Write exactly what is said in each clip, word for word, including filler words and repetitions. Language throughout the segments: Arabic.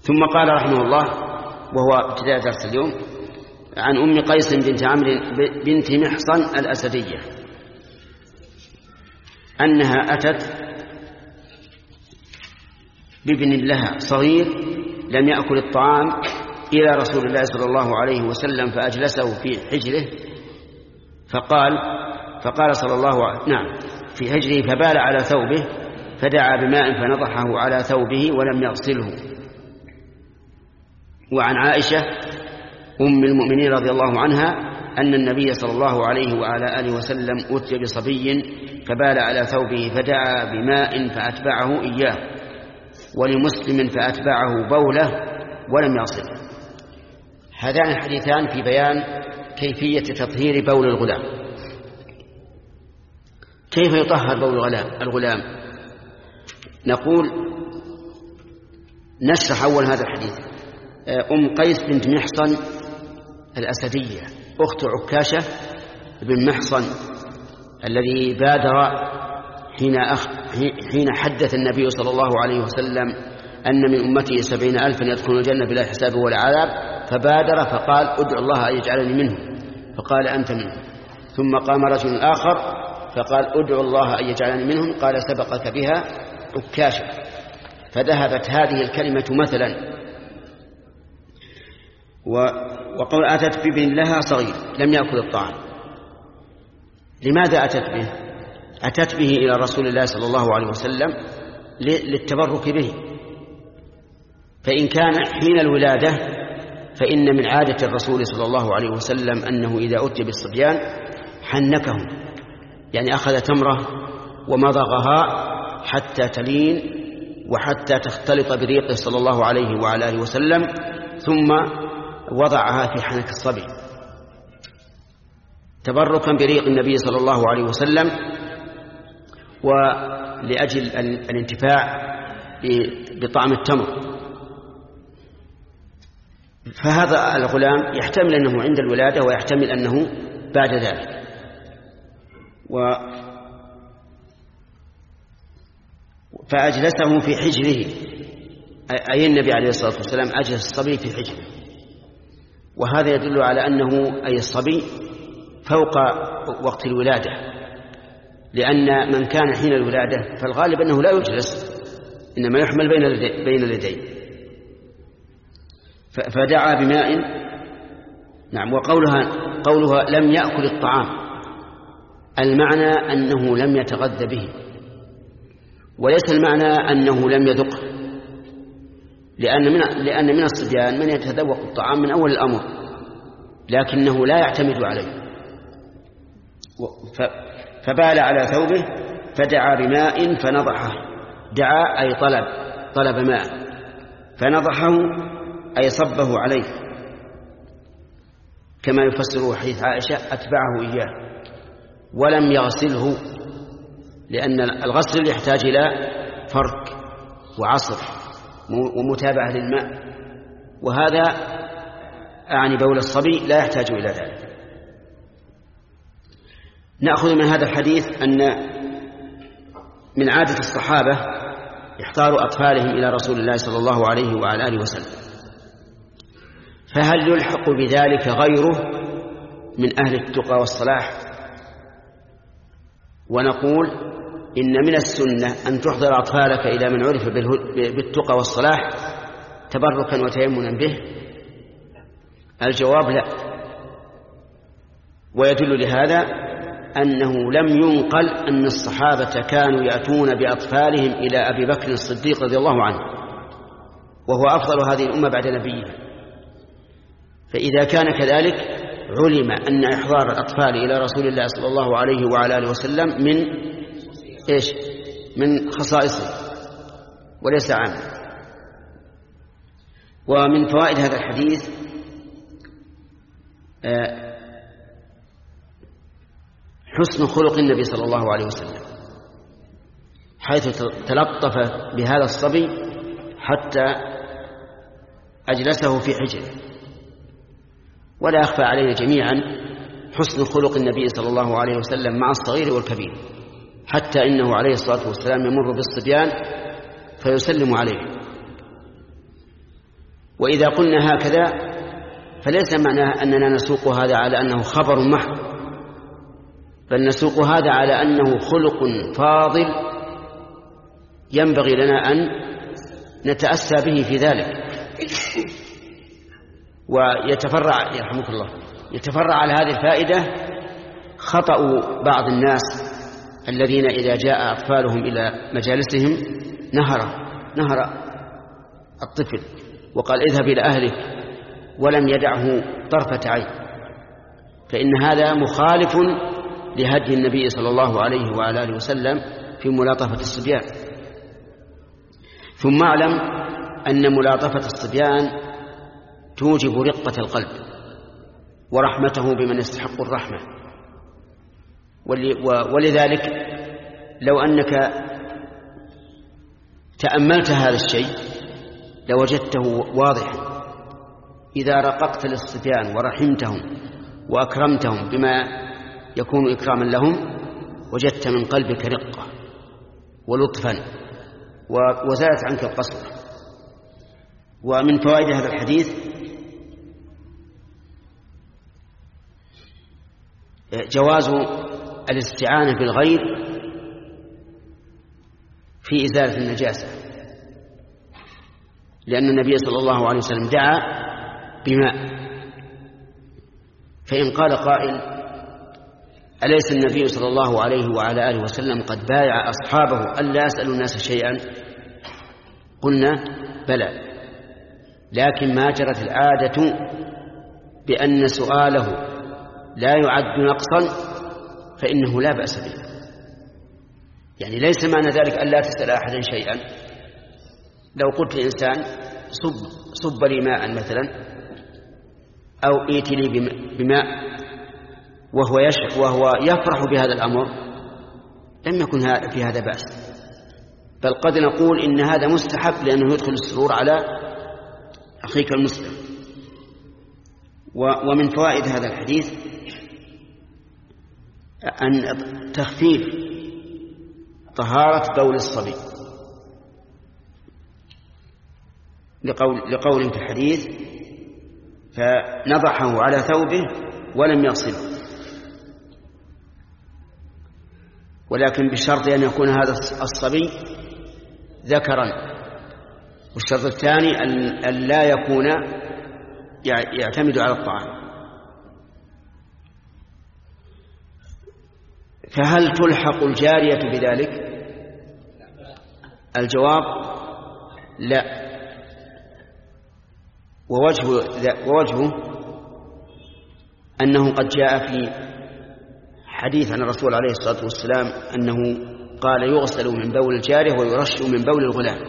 ثم قال رحمه الله وهو ابتداء درس اليوم: عن أم قيس بنت عمرو بنت محصن الأسدية أنها أتت بابن لها صغير لم يأكل الطعام إلى رسول الله صلى الله عليه وسلم فأجلسه في حجره فقال فقال صلى الله عليه نعم في حجره فبال على ثوبه فدعا بماء فنضحه على ثوبه ولم يغسله. وعن عائشة أم المؤمنين رضي الله عنها أن النبي صلى الله عليه وعلى آله وسلم أتي بصبي فبال على ثوبه فدعا بماء فأتبعه إياه، ولمسلم فأتبعه بوله ولم يغسله. هذان الحديثان في بيان كيفية تطهير بول الغلام. كيف يطهر بول الغلام؟ نقول نشرح أول هذا الحديث. أم قيس بنت محصن الأسدية أخت عكاشة بن محصن الذي بادر حين, أخ... حين حدث النبي صلى الله عليه وسلم أن من أمته سبعين ألفا يدخلون الجنة بلا حساب ولا عذاب، فبادر فقال: ادعو الله أن يجعلني منهم، فقال: أنت منهم. ثم قام رجل آخر فقال: ادعو الله أن يجعلني منهم، قال: سبقك بها عكاشة. فذهبت هذه الكلمة مثلا. وقول أتت بابن لها صغير لم يأكل الطعام. لماذا أتت به؟ أتت به إلى رسول الله صلى الله عليه وسلم للتبرك به. فإن كان حين الولادة فإن من عادة الرسول صلى الله عليه وسلم أنه إذا أتي بالصبيان حنكهم، يعني أخذ تمرة ومضغها حتى تلين وحتى تختلط بريقه صلى الله عليه وعلى آله وسلم، ثم وضعها في حنك الصبي تبركا بريق النبي صلى الله عليه وسلم ولأجل الانتفاع بطعم التمر. فهذا الغلام يحتمل أنه عند الولادة ويحتمل أنه بعد ذلك. و فأجلسه في حجره، أي النبي عليه الصلاة والسلام أجلس الصبي في حجره، وهذا يدل على أنه أي الصبي فوق وقت الولادة، لأن من كان حين الولادة فالغالب أنه لا يجلس، إنما يحمل بين اليدين. فدعا بماء. نعم. وقولها قولها لم يأكل الطعام، المعنى أنه لم يتغذى به، وليس المعنى أنه لم يذقه، لأن من, لأن من الصبيان من يتذوق الطعام من أول الأمر لكنه لا يعتمد عليه. فبال على ثوبه فدعا بماء فنضحه. دعا أي طلب طلب ماء، فنضحه أي صبه عليه، كما يفسره حديث عائشة أتبعه إياه، ولم يغسله، لأن الغسل يحتاج إلى فرك وعصر ومتابعة للماء، وهذا أعني بول الصبي لا يحتاج إلى ذلك. نأخذ من هذا الحديث أن من عادة الصحابة إحضار أطفالهم إلى رسول الله صلى الله عليه وعلى آله وسلم، فهل يلحق بذلك غيره من أهل التقى والصلاح؟ ونقول إن من السنة أن تحضر أطفالك إلى من عرف بالتقى والصلاح تبركا وتيمنا به. الجواب لا، ويدل لهذا أنه لم ينقل أن الصحابة كانوا يأتون بأطفالهم إلى أبي بكر الصديق رضي الله عنه، وهو أفضل هذه الأمة بعد نبيها. فإذا كان كذلك علم أن إحضار الأطفال إلى رسول الله صلى الله عليه وعلى آله وسلم من إيش؟ من خصائصه وليس عامة. ومن فوائد هذا الحديث حسن خلق النبي صلى الله عليه وسلم، حيث تلطف بهذا الصبي حتى أجلسه في حجره. ولا يخفى علينا جميعا حسن خلق النبي صلى الله عليه وسلم مع الصغير والكبير، حتى إنه عليه الصلاة والسلام يمر بالصبيان فيسلم عليه. وإذا قلنا هكذا فليس معناه أننا نسوق هذا على أنه خبر محض، بل نسوق هذا على أنه خلق فاضل ينبغي لنا أن نتأسى به في ذلك. ويتفرع يرحمك الله يتفرع على هذه الفائدة خطأ بعض الناس الذين إذا جاء أطفالهم إلى مجالسهم نهر نهر الطفل وقال اذهب إلى أهلك ولم يدعه طرفة عين، فإن هذا مخالف لهدي النبي صلى الله عليه وعلى آله وسلم في ملاطفة الصبيان. ثم اعلم أن ملاطفة الصبيان توجب رقة القلب ورحمته بمن يستحق الرحمة، ولذلك لو أنك تأملت هذا الشيء لوجدته واضحا. إذا رققت للصبيان ورحمتهم وأكرمتهم بما يكون إكراما لهم وجدت من قلبك رقة ولطفا وزالت عنك القسوة. ومن فوائد هذا الحديث جواز الاستعانة بالغير في إزالة النجاسة، لأن النبي صلى الله عليه وسلم دعا بماء. فإن قال قائل أليس النبي صلى الله عليه وعلى آله وسلم قد بايع أصحابه ألا يسألوا الناس شيئا؟ قلنا بلى، لكن ما جرت العادة بأن سؤاله لا يعد نقصا فإنه لا بأس به. يعني ليس معنى ذلك أن لا تسأل أحدا شيئا. لو قلت لإنسان صب, صب لي ماء مثلا أو ائت لي بماء وهو, وهو يفرح بهذا الأمر لم يكن في هذا بأس، بل قد نقول إن هذا مستحب لأنه يدخل السرور على أخيك المسلم. ومن فوائد هذا الحديث أن تخفيف طهارة بول الصبي، لقول, لقول في الحديث فنضحه على ثوبه ولم يغسله، ولكن بشرط أن يكون هذا الصبي ذكرا، والشرط الثاني أن لا يكون يعتمد على الطعام. فهل تلحق الجارية بذلك؟ الجواب لا، ووجهه, ووجهه أنه قد جاء في حديث عن الرسول عليه الصلاة والسلام أنه قال يغسل من بول الجارية ويرش من بول الغلام،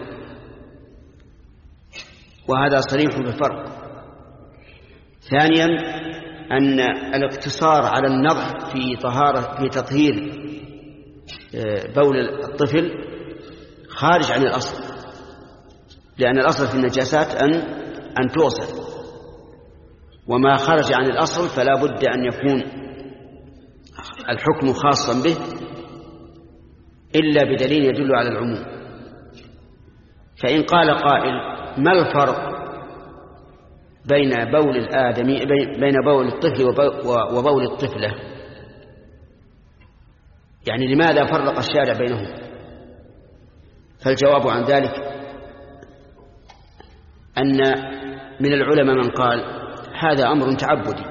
وهذا صريح بالفرق. ثانيا أن الاقتصار على النضح في طهارة في تطهير بول الطفل خارج عن الأصل، لأن الأصل في النجاسات أن أن تغسل، وما خرج عن الأصل فلا بد أن يكون الحكم خاصا به إلا بدليل يدل على العموم. فإن قال قائل ما الفرق بين بول الآدمي بين بول الطفل وبول الطفلة؟ يعني لماذا فرق الشارع بينهم؟ فالجواب عن ذلك أن من العلماء من قال هذا أمر تعبدي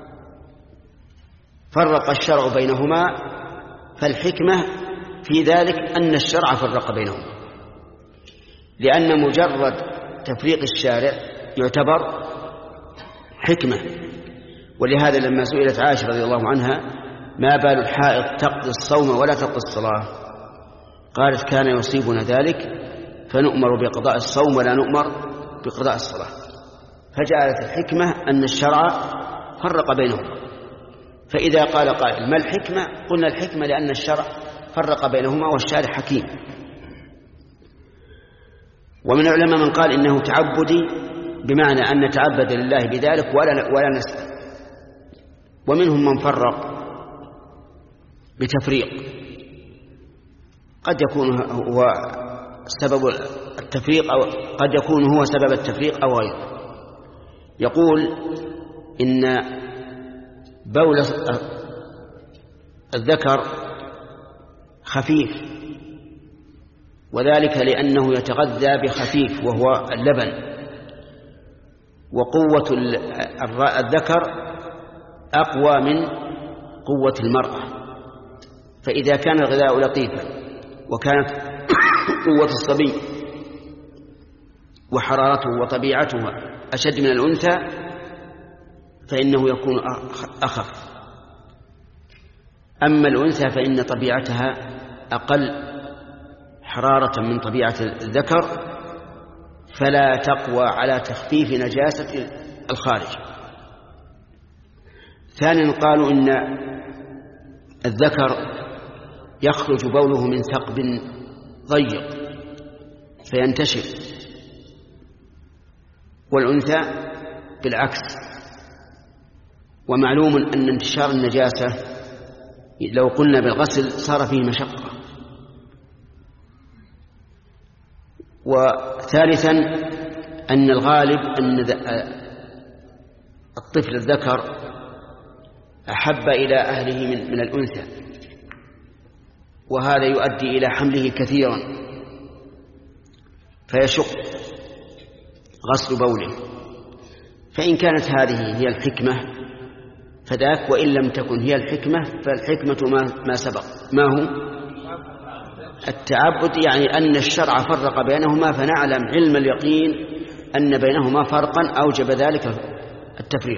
فرق الشرع بينهما، فالحكمة في ذلك أن الشرع فرق بينهما، لأن مجرد تفريق الشارع يعتبر حكمة. ولهذا لما سئلت عائشة رضي الله عنها ما بال الحائض تقضي الصوم ولا تقضي الصلاة، قالت كان يصيبنا ذلك فنؤمر بقضاء الصوم ولا نؤمر بقضاء الصلاة، فجعلت الحكمة أن الشرع فرق بينهما. فإذا قال قائل ما الحكمة؟ قلنا الحكمة لأن الشرع فرق بينهما والشارع حكيم. ومن العلماء من قال إنه تعبدي بمعنى أن نتعبد لله بذلك ولا, ولا نسأل، ومنهم من فرق بتفريق، قد يكون هو سبب التفريق أو قد يكون هو سبب التفريق أو غيره. يقول إن بول الذكر خفيف، وذلك لأنه يتغذى بخفيف وهو اللبن، وقوة الذكر أقوى من قوة المرأة. فإذا كان الغذاء لطيفا وكانت قوة الصبي وحرارته وطبيعته أشد من الأنثى فإنه يكون أخف. أما الأنثى فإن طبيعتها أقل حرارة من طبيعة الذكر، فلا تقوى على تخفيف نجاسة الخارج. ثانيا قالوا إن الذكر يخرج بوله من ثقب ضيق فينتشر، والأنثى بالعكس. ومعلوم أن انتشار النجاسة لو قلنا بالغسل صار فيه مشقة. وثالثا أن الغالب أن الطفل الذكر أحب إلى أهله من, من الأنثى، وهذا يؤدي إلى حمله كثيرا فيشق غسل بوله. فإن كانت هذه هي الحكمة فذاك، وإن لم تكن هي الحكمة فالحكمة ما, ما سبق. ما هو التعبد، يعني أن الشرع فرق بينهما، فنعلم علم اليقين أن بينهما فرقا أوجب ذلك التفريق.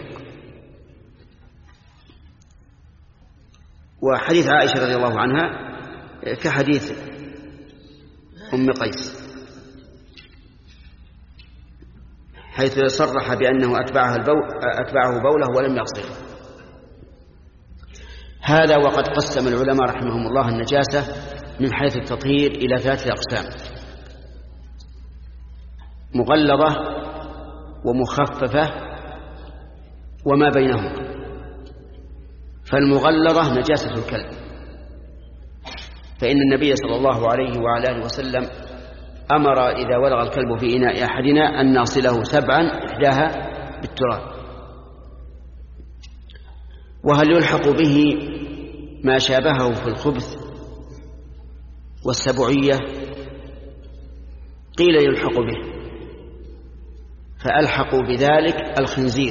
وحديث عائشة رضي الله عنها كحديث أم قيس، حيث صرح بأنه أتبعها البول أتبعه بوله ولم يغسله. هذا وقد قسم العلماء رحمهم الله النجاسة من حيث التطهير إلى ثلاثة أقسام: مغلظة ومخففة وما بينهما. فالمغلظة نجاسة الكلب، فإن النبي صلى الله عليه وعلى آله وسلم أمر إذا ولغ الكلب في إناء أحدنا أن نغسله سبعا إحداها بالتراب. وهل يلحق به ما شابهه في الخبث والسبعية؟ قيل يلحق به، فألحقوا بذلك الخنزير،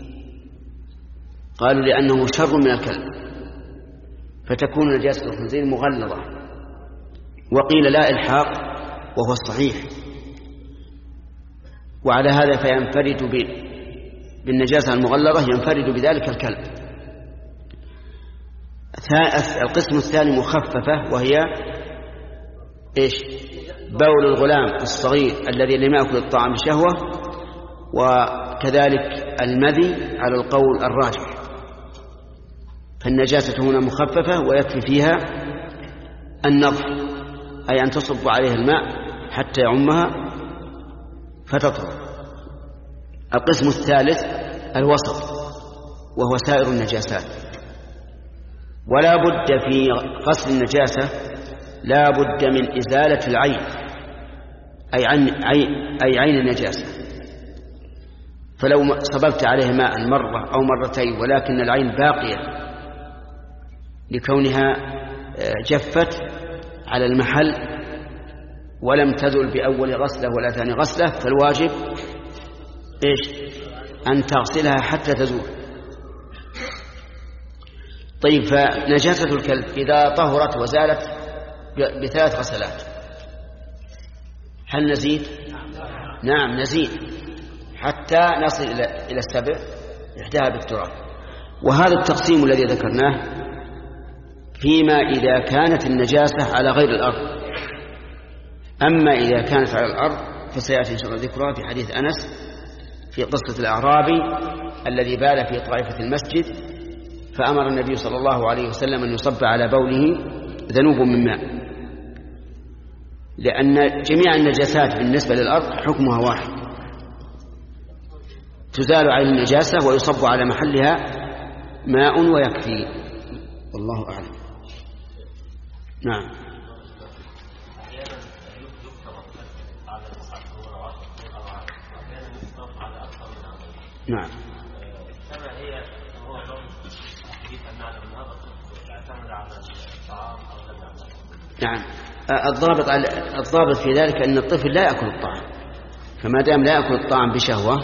قالوا لأنه شر من الكلب فتكون نجاسة الخنزير مغلظة. وقيل لا إلحاق وهو الصحيح. وعلى هذا فينفرد بالنجاسة المغلظة ينفرد بذلك الكلب. القسم الثاني مخففة، وهي إيش؟ بول الغلام الصغير الذي لم يأكل الطعام بشهوة، وكذلك المذي على القول الراجح. فالنجاسة هنا مخففة ويكفي فيها النظر، أي أن تصب عليها الماء حتى يعمها فتطهر. القسم الثالث الوسط، وهو سائر النجاسات. ولا بد في غسل النجاسة لا بد من إزالة العين، أي عين, أي عين النجاسة. فلو صببت عليه ماء مرة أو مرتين ولكن العين باقية لكونها جفت على المحل ولم تزل بأول غسلة ولا ثاني غسلة، فالواجب إيش؟ أن تغسلها حتى تزول. طيب، فنجاسة الكلب إذا طهرت وزالت بثلاث غسلات هل نزيد؟ نعم نزيد حتى نصل إلى السبع إحداها بالتراب. وهذا التقسيم الذي ذكرناه فيما إذا كانت النجاسة على غير الأرض. أما إذا كانت على الأرض فسيأتي إن شاء الله ذكرها في حديث أنس في قصة الأعرابي الذي بال في طائفة المسجد، فأمر النبي صلى الله عليه وسلم أن يصب على بوله ذنوب من ماء، لأن جميع النجاسات بالنسبة للأرض حكمها واحد، تزال عين النجاسة ويصب على محلها ماء ويكفي. والله أعلم. نعم. نعم. كما هي هو حديث المعنى من هذا يعتمد على الطعام أو لا يعتمد. نعم. الضابط الضابط في ذلك أن الطفل لا يأكل الطعام، فما دام لا يأكل الطعام بشهوة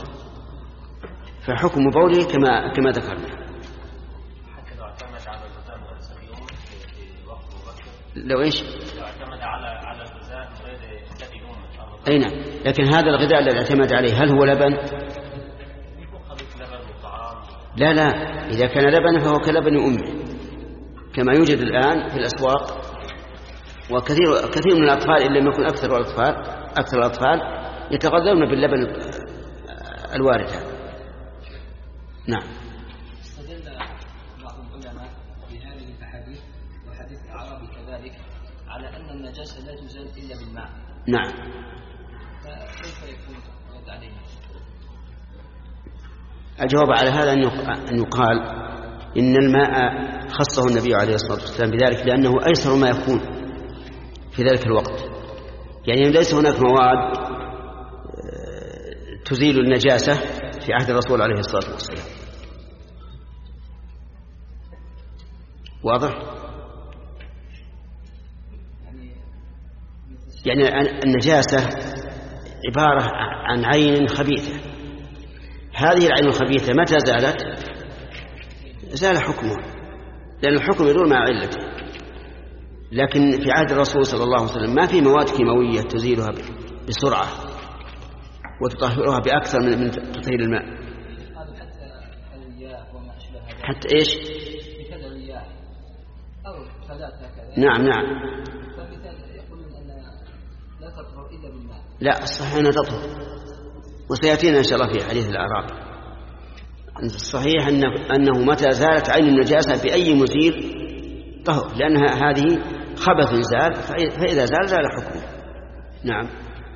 فحكم بوله كما كما ذكرنا. حتى لو اعتمد على الغذاء غير سليم في وقت مبكر. لو ايش؟ لو اعتمد على على الغذاء غير سليم. أي نعم. لكن هذا الغذاء الذي اعتمد عليه هل هو لبن؟ يكون خليط لبن وطعام. لا لا، إذا كان لبن فهو كلبن أمه كما يوجد الآن في الأسواق، وكثير كثير من الأطفال إن لم يكن أكثر الأطفال أكثر الأطفال يتغذون باللبن الوارد. نعم. استدل بعض العلماء بهذه الأحاديث وحديث الأعرابي كذلك على أن النجاسة لا تزال إلا بالماء. نعم. فكيف يكون رد عليه؟ الجواب على هذا أن يقال إن الماء خصه النبي عليه الصلاة والسلام بذلك لأنه أيسر ما يكون في ذلك الوقت، يعني ليس هناك مواد تزيل النجاسة في عهد الرسول عليه الصلاة والسلام. واضح؟ يعني النجاسة عبارة عن عين خبيثة، هذه العين الخبيثة متى زالت زال حكمه، لأن الحكم يدور مع علته. لكن في عهد الرسول صلى الله عليه وسلم ما في مواد كيماوية تزيلها بسرعة وتطهرها بأكثر من تطهير الماء. حتى الرياح وما أشبه هذا. حتى إيش؟ مثل الرياح أو ثلاثة كذا. نعم نعم. فمثال يقولون أن لا تطهر إلا بالماء. لا، الصحيح أنها تطهر، وسيأتينا إن شاء الله في حديث الأعراب. الصحيح أنه, أنه متى زالت عين النجاسة بأي مزيل طهر، لأنها هذه خبث زال، فإذا زال زال حكمه. نعم.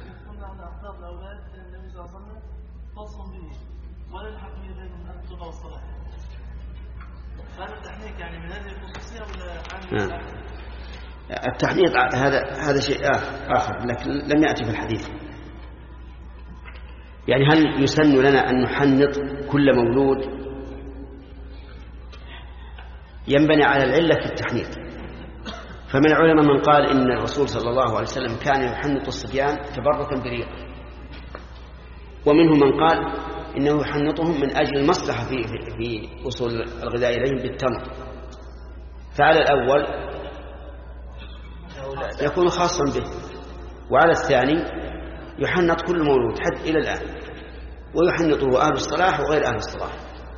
التحنيط هذا هذا شيء آخر لكن لم يأتي في الحديث. يعني هل يسن لنا أن نحنط كل مولود؟ ينبني على العلة في التحنيط. فمن العلماء من قال إن الرسول صلى الله عليه وسلم كان يحنط الصبيان تبركا بريقه، ومنهم من قال إنه يحنطهم من أجل المصلحة في في وصول الغذاء إليهم بالتمر. فعلى الأول يكون خاصا به، وعلى الثاني يحنط كل مولود حتى إلى الآن، ويحنطه أهل الصلاح وغير أهل الصلاح.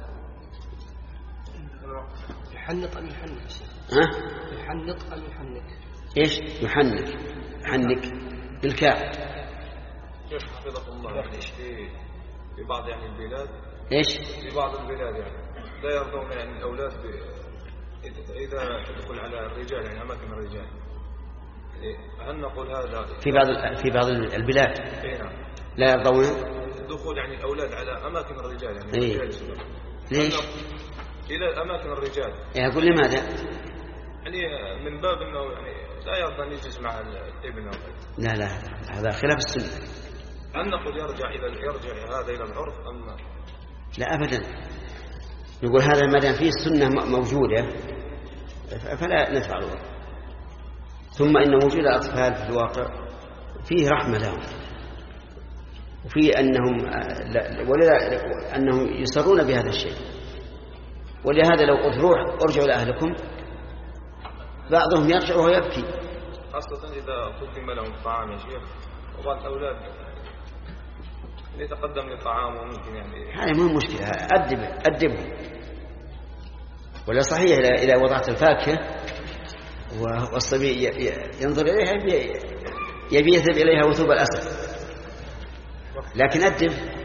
يحنط أم يحنك؟ ها؟ يحنط أم يحنك؟ إيش؟ يحنك. يحنك بالكاف. كيف حفظكم الله يعني في في بعض يعني البلاد إيش؟ في بعض البلاد يعني لا يرضون يعني الأولاد إذا تدخل على الرجال يعني أماكن الرجال. هل نقول هذا في بعض في بعض البلاد لا يرضون دخول يعني الأولاد على أماكن الرجال يعني إيه؟ ليش؟ إلى أماكن الرجال. يقول لماذا؟ يعني من باب أنه يعني لا يرضى أن يجلس مع الابن. لا لا، هذا خلاف السنة. هل نقول يرجع إلى يرجع هذا إلى العرف أم لا أبدا؟ نقول هذا ما دام فيه السنة موجودة فلا نفعله. ثم إن وجود الأطفال في الواقع فيه رحمة لهم، وفيه أنهم ولذا أنهم يسرون بهذا الشيء. ولهذا لو قلت روح ارجعوا لأهلكم بعضهم يرجع وهو يبكي، خاصة إذا قدم لهم الطعام يا شيخ وبعض الأولاد يتقدم للطعام وممكن يعني هذا مو مشكلة. أدب أدبهم. ولا صحيح إذا وضعت الفاكهة والصبي ينظر إليها يبي يذهب إليها وثوب الأسد، لكن أدب